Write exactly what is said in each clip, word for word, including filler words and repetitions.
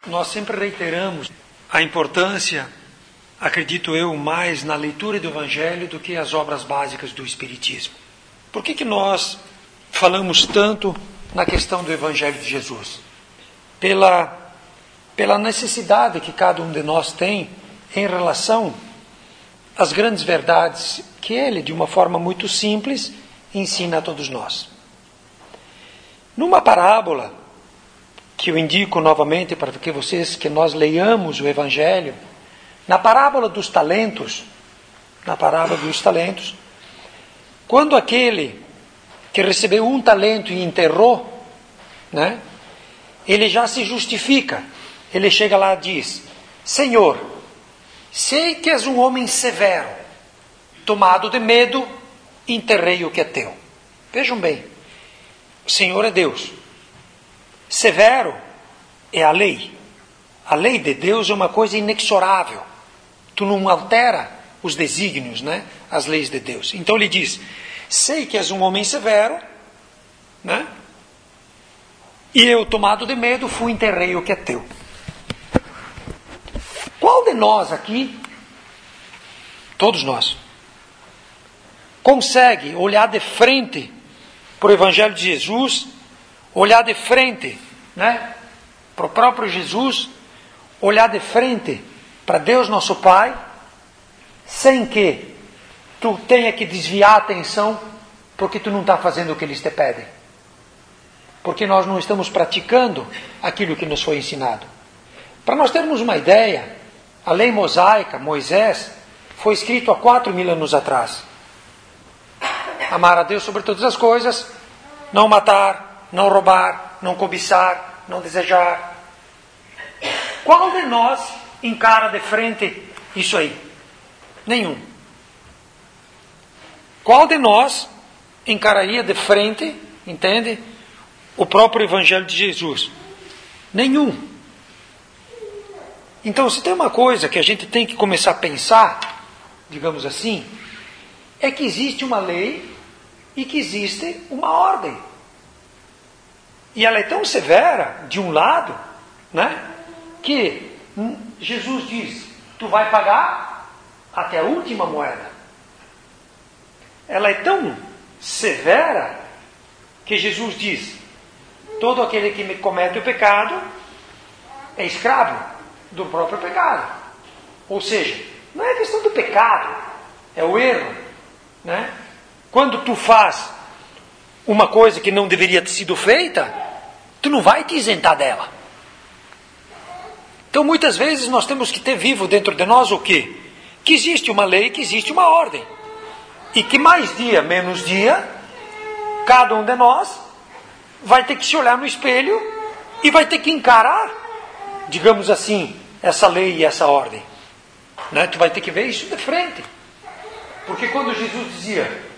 nós sempre reiteramos a importância, acredito eu, mais na leitura do Evangelho do que as obras básicas do Espiritismo. Por que que nós falamos tanto na questão do Evangelho de Jesus? Pela, pela necessidade que cada um de nós tem em relação às grandes verdades que ele, de uma forma muito simples, ensina a todos nós. Numa parábola, que eu indico novamente para que vocês, que nós leiamos o Evangelho, na parábola dos talentos, na parábola dos talentos, quando aquele que recebeu um talento e enterrou, né, ele já se justifica. Ele chega lá e diz: Senhor, sei que és um homem severo, tomado de medo, enterrei o que é teu. Vejam bem, o Senhor é Deus. Severo é a lei. A lei de Deus é uma coisa inexorável. Tu não altera os desígnios, né? As leis de Deus. Então ele diz: sei que és um homem severo, né? E eu, tomado de medo, fui e enterrei o que é teu. Qual de nós aqui, todos nós, consegue olhar de frente para o Evangelho de Jesus, olhar de frente, né, para o próprio Jesus, olhar de frente para Deus nosso Pai, sem que tu tenha que desviar a atenção, porque tu não está fazendo o que eles te pedem? Porque nós não estamos praticando aquilo que nos foi ensinado. Para nós termos uma ideia, a lei mosaica, Moisés, foi escrito há quatro mil anos atrás. Amar a Deus sobre todas as coisas, não matar, não roubar, não cobiçar, não desejar. Qual de nós encara de frente isso aí? Nenhum. Qual de nós encararia de frente, entende, o próprio Evangelho de Jesus? Nenhum. Então, se tem uma coisa que a gente tem que começar a pensar, digamos assim, é que existe uma lei e que existe uma ordem. E ela é tão severa, de um lado, né, que Jesus diz: tu vai pagar até a última moeda. Ela é tão severa que Jesus diz: todo aquele que me comete o pecado é escravo do próprio pecado. Ou seja, não é questão do pecado, é o erro, né? Quando tu faz uma coisa que não deveria ter sido feita, tu não vai te isentar dela. Então muitas vezes nós temos que ter vivo dentro de nós o quê? Que existe uma lei, que existe uma ordem. E que mais dia, menos dia, cada um de nós vai ter que se olhar no espelho e vai ter que encarar, digamos assim, essa lei e essa ordem. Né? Tu vai ter que ver isso de frente. Porque quando Jesus dizia: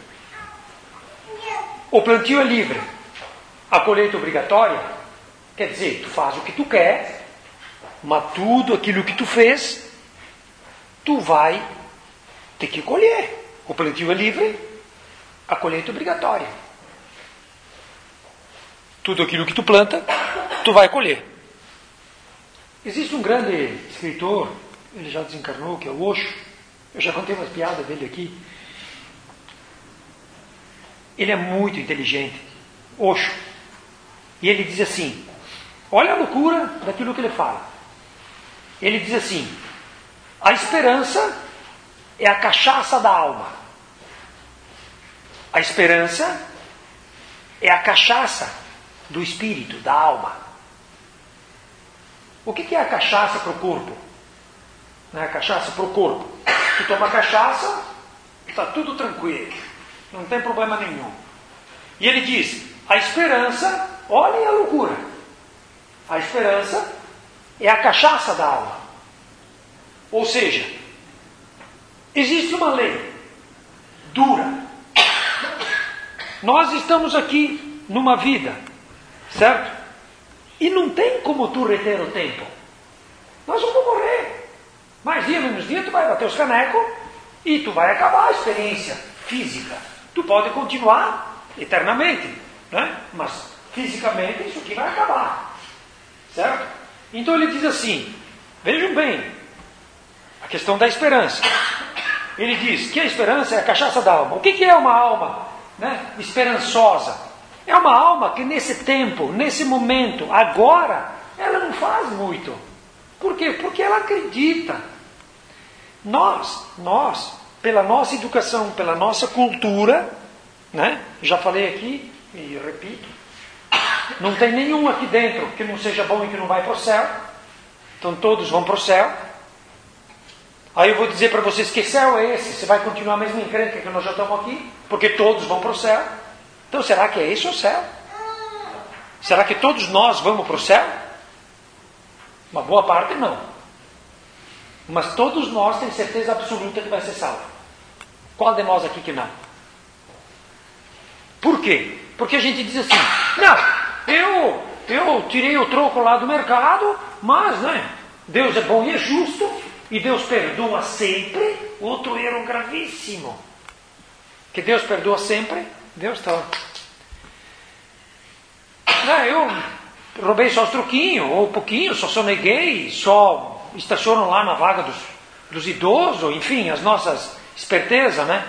o plantio é livre, a colheita é obrigatória, quer dizer, tu faz o que tu quer, mas tudo aquilo que tu fez, tu vai ter que colher. O plantio é livre, a colheita é obrigatória. Tudo aquilo que tu planta, tu vai colher. Existe um grande escritor, ele já desencarnou, que é o Osho. Eu já contei umas piadas dele aqui. Ele é muito inteligente, Osho. E ele diz assim, olha a loucura daquilo que ele fala. Ele diz assim: a esperança é a cachaça da alma. A esperança é a cachaça do espírito, da alma. O que é a cachaça para o corpo? Não é a cachaça para o corpo. Tu toma cachaça, está tudo tranquilo, não tem problema nenhum. E ele diz: a esperança, olhem a loucura, a esperança é a cachaça da alma. Ou seja, existe uma lei dura. Nós estamos aqui numa vida, certo? E não tem como tu reter o tempo. Nós vamos morrer. Mais dia, menos dia, tu vai bater os canecos e tu vai acabar a experiência física. Tu pode continuar eternamente, né? Mas fisicamente isso aqui vai acabar, certo? Então ele diz assim, vejam bem, a questão da esperança. Ele diz que a esperança é a cachaça da alma. O que é uma alma, né, esperançosa? É uma alma que nesse tempo, nesse momento, agora, ela não faz muito. Por quê? Porque ela acredita. Nós, nós, pela nossa educação, pela nossa cultura, né, já falei aqui e repito, não tem nenhum aqui dentro que não seja bom e que não vai para o céu. Então todos vão para o céu. Aí eu vou dizer para vocês que céu é esse? Você vai continuar a mesma encrenca que nós já estamos aqui? Porque todos vão para o céu. Então será que é esse o céu? Será que todos nós vamos para o céu? Uma boa parte não. Mas todos nós temos certeza absoluta que vai ser salvo. Qual de nós aqui que não? Por quê? Porque a gente diz assim, não, eu, eu tirei o troco lá do mercado, mas né, Deus é bom e é justo, e Deus perdoa sempre. Outro erro gravíssimo. Que Deus perdoa sempre. Deus está... Não, eu roubei só os troquinhos, ou um pouquinho, só soneguei, só estaciono lá na vaga dos, dos idosos, enfim, as nossas espertezas, né?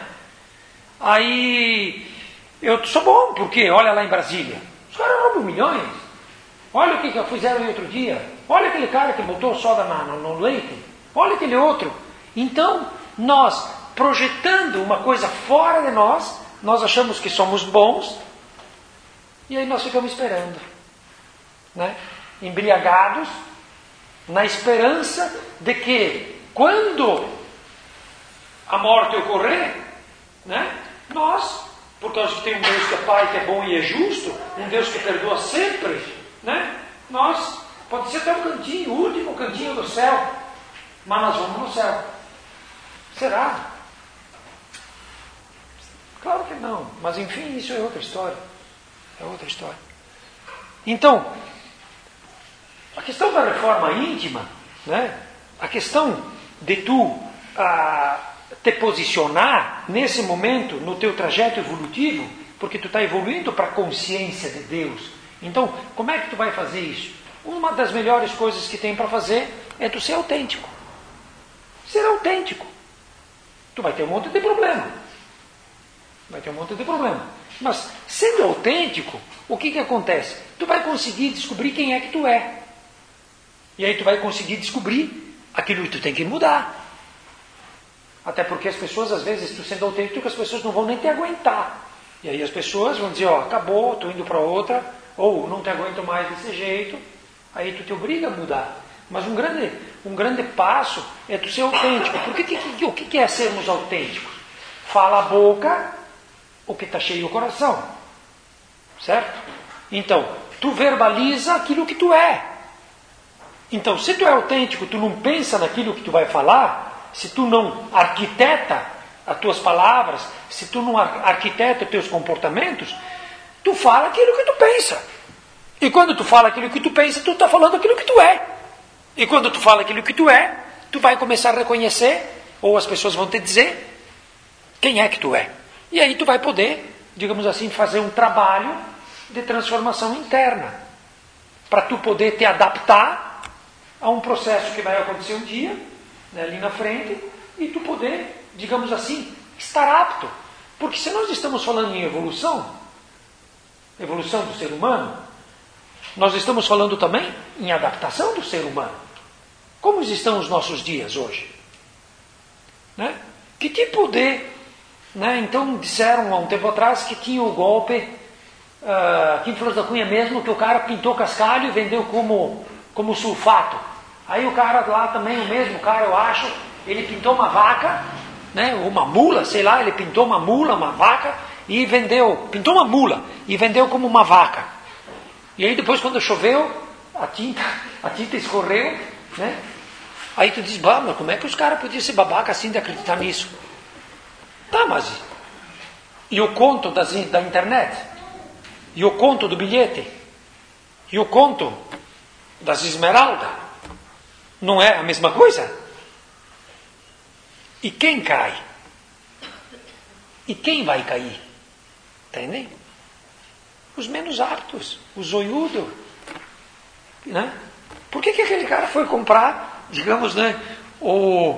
Aí, eu sou bom, porque olha lá em Brasília, os caras roubam milhões. Olha o que, que fizeram outro dia. Olha aquele cara que botou soda na, no, no leite. Olha aquele outro. Então, nós, projetando uma coisa fora de nós, nós achamos que somos bons, e aí nós ficamos esperando, né? Embriagados, na esperança de que, quando a morte ocorrer, né, nós, por causa que tem um Deus que é Pai, que é bom e é justo, um Deus que perdoa sempre, né, nós, pode ser até um cantinho, o último cantinho do céu, mas nós vamos no céu. Será? Claro que não. Mas enfim, isso é outra história. É outra história. Então, a questão da reforma íntima, né? A questão de tu ah, te posicionar nesse momento no teu trajeto evolutivo, porque tu está evoluindo para a consciência de Deus. Então, como é que tu vai fazer isso? Uma das melhores coisas que tem para fazer é tu ser autêntico. Ser autêntico. Tu vai ter um monte de problema. Vai ter um monte de problema. Mas, sendo autêntico, o que que acontece? Tu vai conseguir descobrir quem é que tu é. E aí tu vai conseguir descobrir aquilo que tu tem que mudar. Até porque as pessoas, às vezes, tu sendo autêntico, as pessoas não vão nem te aguentar. E aí as pessoas vão dizer, ó, acabou, estou indo para outra, ou não te aguento mais desse jeito. Aí tu te obriga a mudar. Mas um grande, um grande passo é tu ser autêntico. Porque que, que, o que é sermos autênticos? Fala a boca o que está cheio o coração. Certo? Então, tu verbaliza aquilo que tu é. Então, se tu é autêntico, tu não pensa naquilo que tu vai falar, se tu não arquiteta as tuas palavras, se tu não arquiteta os teus comportamentos, tu fala aquilo que tu pensa. E quando tu fala aquilo que tu pensa, tu está falando aquilo que tu é. E quando tu fala aquilo que tu é, tu vai começar a reconhecer, ou as pessoas vão te dizer, quem é que tu é. E aí tu vai poder, digamos assim, fazer um trabalho de transformação interna. Para tu poder te adaptar a um processo que vai acontecer um dia, né, ali na frente, e tu poder, digamos assim, estar apto. Porque se nós estamos falando em evolução, evolução do ser humano, nós estamos falando também em adaptação do ser humano. Como estão os nossos dias hoje? Né? Que tipo de... Né? Então disseram há um tempo atrás que tinha o golpe, uh, aqui em Flores da Cunha mesmo, que o cara pintou cascalho e vendeu como, como sulfato. Aí o cara lá também, o mesmo cara eu acho, ele pintou uma vaca, né? Uma mula, sei lá, ele pintou uma mula, uma vaca, e vendeu, pintou uma mula, e vendeu como uma vaca. E aí depois quando choveu, a tinta, a tinta escorreu, né? Aí tu diz, bah, mas como é que os caras podiam ser babaca assim de acreditar nisso? Tá, mas e o conto das, da internet? E o conto do bilhete? E o conto das esmeraldas? Não é a mesma coisa? E quem cai? E quem vai cair? Entendem? Os menos aptos, os zoiudos, né? Por que, que aquele cara foi comprar, digamos, né, o,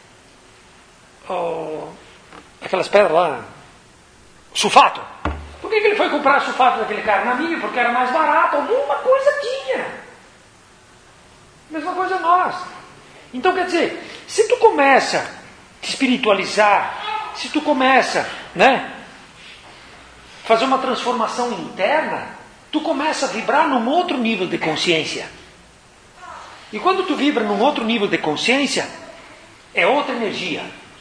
o aquelas pedras lá, sulfato? Por que, que ele foi comprar sulfato daquele cara? Na minha, porque era mais barato, alguma coisa tinha. Mesma coisa nós. Então, quer dizer, se tu começa a te espiritualizar, se tu começa, né, fazer uma transformação interna, tu começa a vibrar num outro nível de consciência. E quando tu vibra num outro nível de consciência, é outra energia.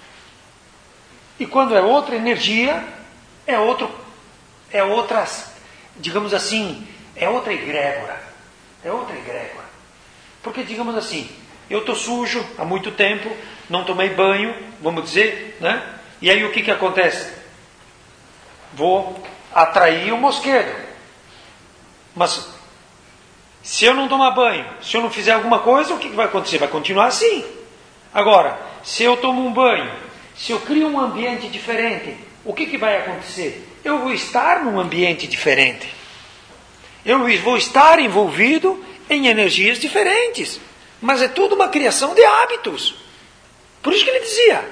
E quando é outra energia, é outro, é outras, digamos assim, é outra egrégora. É outra egrégora. Porque, digamos assim, eu estou sujo há muito tempo, não tomei banho, vamos dizer, né? E aí o que, que acontece? Vou atrair o mosquedo. Mas se eu não tomar banho, se eu não fizer alguma coisa, o que, que vai acontecer? Vai continuar assim. Agora, se eu tomo um banho, se eu crio um ambiente diferente, o que, que vai acontecer? Eu vou estar num ambiente diferente. Eu vou estar envolvido em energias diferentes. Mas é tudo uma criação de hábitos. Por isso que ele dizia: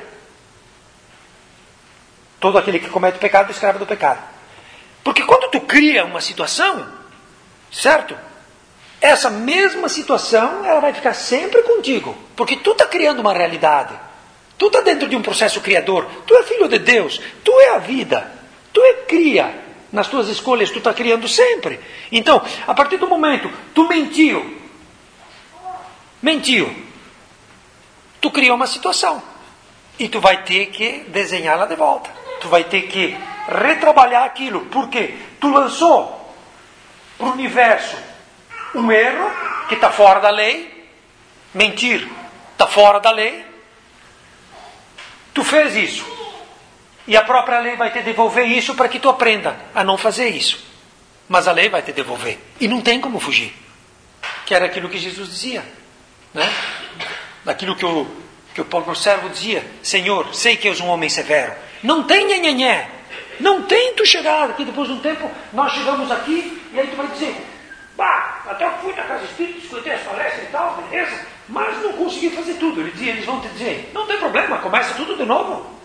todo aquele que comete pecado é escravo do pecado. Porque quando tu cria uma situação, certo? Essa mesma situação, ela vai ficar sempre contigo. Porque tu está criando uma realidade. Tu está dentro de um processo criador. Tu é filho de Deus. Tu é a vida. Tu é cria. Nas tuas escolhas, tu está criando sempre. Então, a partir do momento, tu mentiu. Mentiu. Tu criou uma situação. E tu vai ter que desenhá-la de volta. Tu vai ter que retrabalhar aquilo. Por quê? Tu lançou para o universo um erro que está fora da lei. Mentir está fora da lei. Tu fez isso. E a própria lei vai te devolver isso para que tu aprenda a não fazer isso. Mas a lei vai te devolver. E não tem como fugir. Que era aquilo que Jesus dizia. Né? Daquilo que o, que o pobre servo dizia: Senhor, sei que és um homem severo. Não tem nhenhenhé. Não tem tu chegar aqui depois de um tempo. Nós chegamos aqui e aí tu vai dizer: bah, até eu fui na casa espírita, escutei as palestras e tal, beleza, mas não consegui fazer tudo. Ele dizia, eles vão te dizer: não tem problema, começa tudo de novo.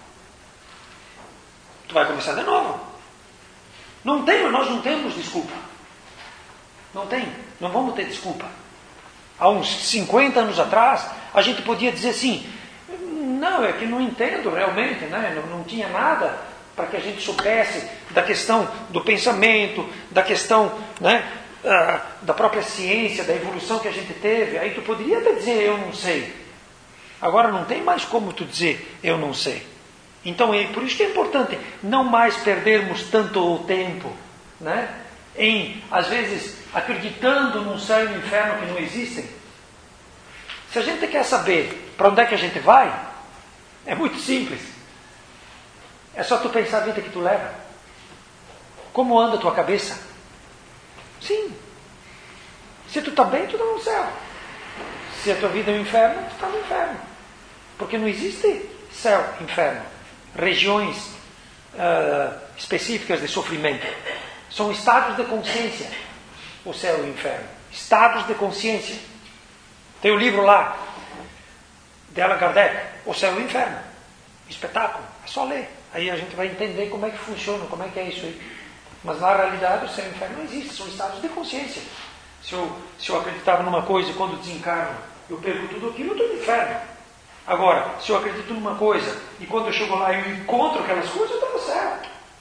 Tu vai começar de novo. Não tem, nós não temos desculpa. Não tem, não vamos ter desculpa. Há uns cinquenta anos atrás, a gente podia dizer assim: não, é que não entendo realmente, né? não, não tinha nada para que a gente soubesse da questão do pensamento, da questão, né, uh, da própria ciência, da evolução que a gente teve. Aí tu poderia até dizer: eu não sei. Agora não tem mais como tu dizer: eu não sei. Então, é por isso que é importante não mais perdermos tanto o tempo, né, em, às vezes, acreditando num céu e um inferno que não existem. Se a gente quer saber para onde é que a gente vai, é muito simples. É só tu pensar a vida que tu leva. Como anda a tua cabeça? Sim. Se tu está bem, tu está no céu. Se a tua vida é um inferno, tu está no inferno. Porque não existe céu e inferno. Regiões uh, específicas de sofrimento. São estados de consciência. O céu e o inferno. Estados de consciência. Tem o livro lá, de Allan Kardec, O Céu e o Inferno. Espetáculo. É só ler. Aí a gente vai entender como é que funciona, como é que é isso aí. Mas na realidade o céu e o inferno não existem. São estados de consciência. Se eu, se eu acreditava numa coisa e quando desencarno eu perco tudo aquilo, eu estou no inferno. Agora, se eu acredito numa coisa e quando eu chego lá eu encontro aquelas coisas, eu estou no céu.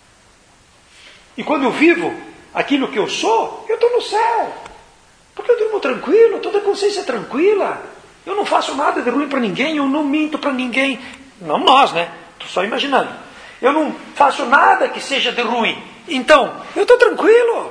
E quando eu vivo aquilo que eu sou, eu estou no céu. Porque eu durmo tranquilo, toda a consciência tranquila. Eu não faço nada de ruim para ninguém, eu não minto para ninguém. Não nós, né? Estou só imaginando. Eu não faço nada que seja de ruim. Então, eu estou tranquilo.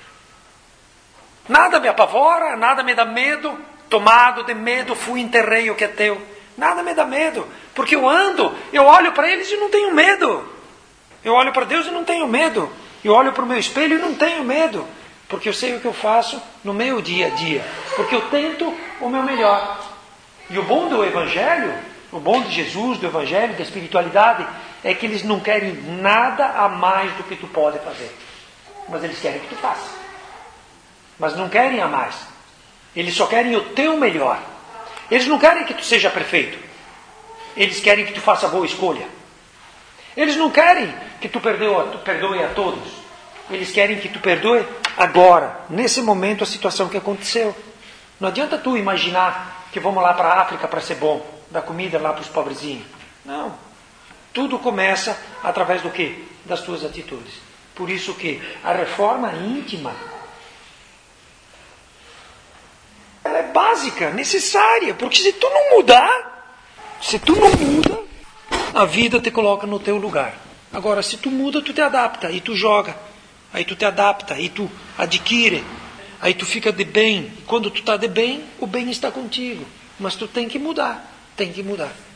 Nada me apavora, nada me dá medo. Tomado de medo, fui e enterrei o que é teu. Nada me dá medo. Porque eu ando, eu olho para eles e não tenho medo. Eu olho para Deus e não tenho medo. Eu olho para o meu espelho e não tenho medo. Porque eu sei o que eu faço no meu dia a dia. Porque eu tento o meu melhor. E o bom do Evangelho, o bom de Jesus, do Evangelho, da espiritualidade, é que eles não querem nada a mais do que tu pode fazer. Mas eles querem que tu faça. Mas não querem a mais. Eles só querem o teu melhor. Eles não querem que tu seja perfeito. Eles querem que tu faça boa escolha. Eles não querem que tu perdoe, tu perdoe a todos. Eles querem que tu perdoe agora, nesse momento, a situação que aconteceu. Não adianta tu imaginar que vamos lá para a África para ser bom, dar comida lá para os pobrezinhos. Não. Tudo começa através do quê? Das tuas atitudes. Por isso que a reforma íntima, ela é básica, necessária, porque se tu não mudar, se tu não muda, a vida te coloca no teu lugar. Agora, se tu muda, tu te adapta, e tu joga, aí tu te adapta, aí tu adquire, aí tu fica de bem. E quando tu está de bem, o bem está contigo. Mas tu tem que mudar, tem que mudar.